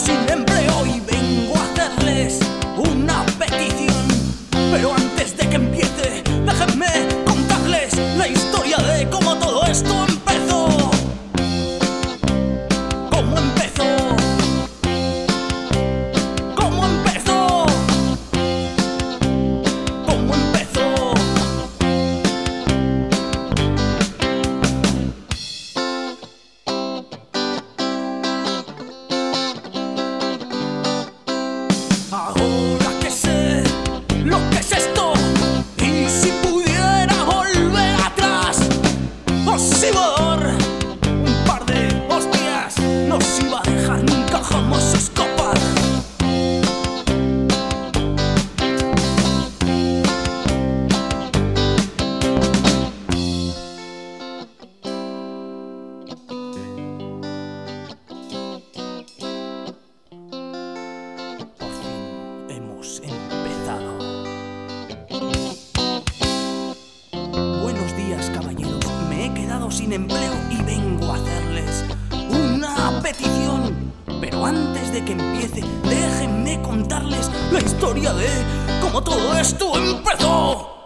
sin empleo y vengo a hacerles una petición. Pero antes de que empiece, déjenme contarles la historia de cómo todo esto empezó. ¿Cómo empezó? ¿Cómo empezó? ¿Cómo empezó? Ahora que sé lo que es esto, y si pudiera volver atrás, os iba a dar un par de hostias, no os iba a dejar nunca jamás escapar. Por fin hemos empezado. Buenos días, caballeros. Me he quedado sin empleo y vengo a hacerles una petición. Pero antes de que empiece, déjenme contarles la historia de cómo todo esto empezó.